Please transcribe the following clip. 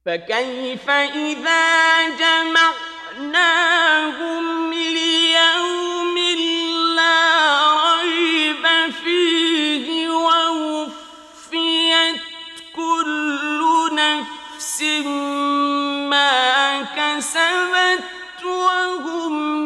فكيف إذا جمعناهم ليوم لا ريب فيه ووفيت كل نفس ما كسبت وهم